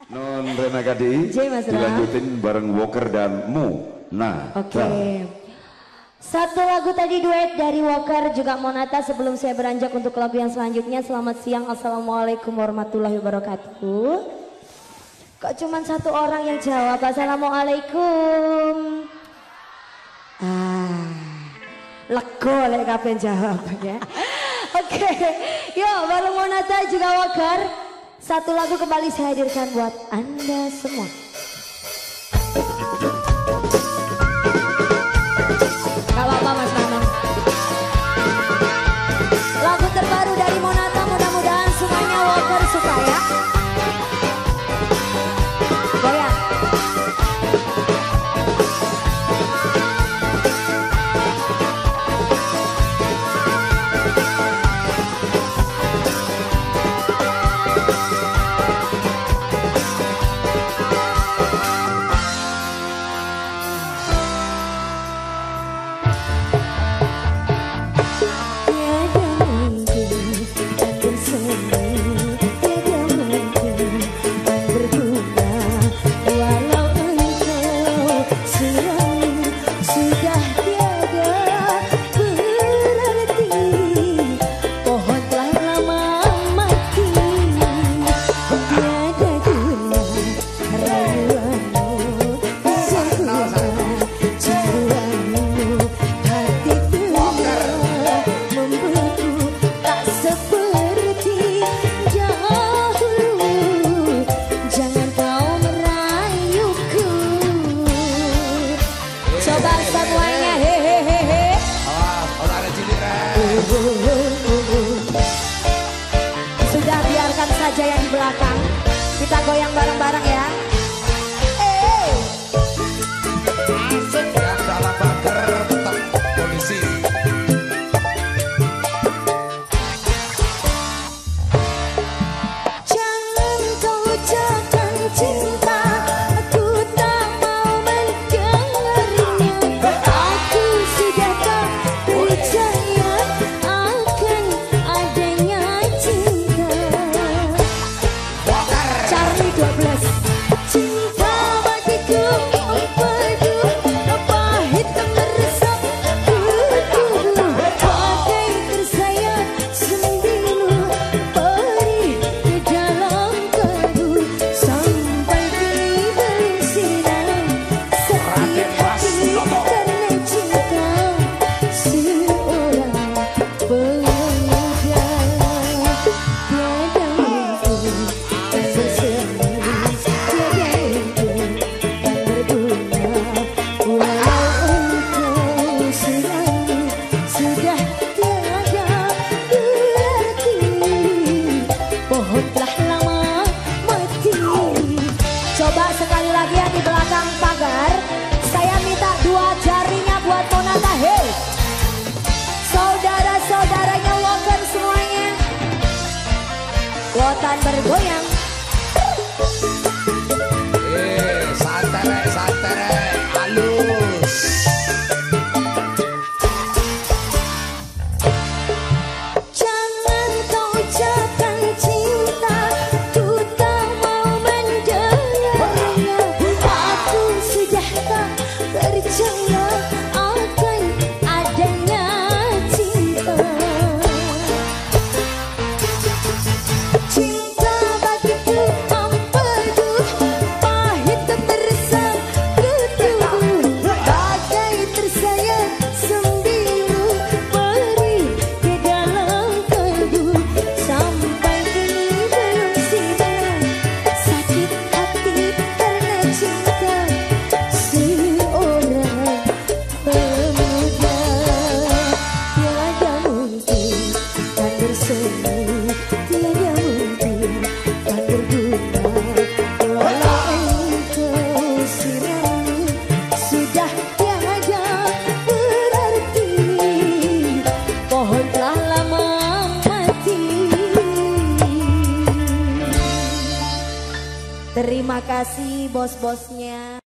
Non Rena Kadi dilanjutin bareng Walker dan Monata. Oke. Satu lagu tadi duet dari Walker juga Monata. Sebelum saya beranjak untuk lagu yang selanjutnya, selamat siang, assalamualaikum warahmatullahi wabarakatuh. Kok cuman satu orang yang jawab assalamualaikum? Lego lek kabeh jawab ya. Oke, yuk bareng Monata juga Walker. Satu lagu kembali saya hadirkan buat Anda semua. Gak apa-apa Mas Nanang. Lagu terbaru dari Monata, mudah-mudahan semuanya Walker suka ya. Goyang. Sudah biarkan saja yang di belakang. Kita goyang bareng-bareng ya. Asik ya dalam pagar tetap kondisi. Jangan kau ucapkan cinta, aku tak mau mendengarnya. Aku sudah tak percaya akan adanya cinta. Charlie 12. Cinta bagiku empedu, pahit meresap kudu, bagai tersayat sembilu, perih ke dalam kalbu, sampai kini belum sinar sakit hati karena cinta seorang pemuda. Tiada mungkin bersemi, tiada mungkin berbunga, walau engkau selalu sudah tiada berarti. Pohon telah lama mati. Coba sekali lagi yang di belakang pagar, saya minta dua jarinya buat Monata. Hey, saudara-saudaranya Walker semuanya, Wotan bergoyang. Santere, halus. Jangan kau ucapkan cinta, ku tak mau mendengarnya. Aku sudah tak percaya akan adanya cinta. Cinta bagiku empedu, pahit meresap kudu, bagai tersayat sembilu, perih ke dalam kalbu, sampai kini belum sinar sakit hati karena cinta seorang pemuda. Tiada mungkin kan bersemi, tiada mungkin kan berbunga, walau engkau siramu sudah tiada berarti. Pohon telah lama mati. Terima kasih bos-bosnya.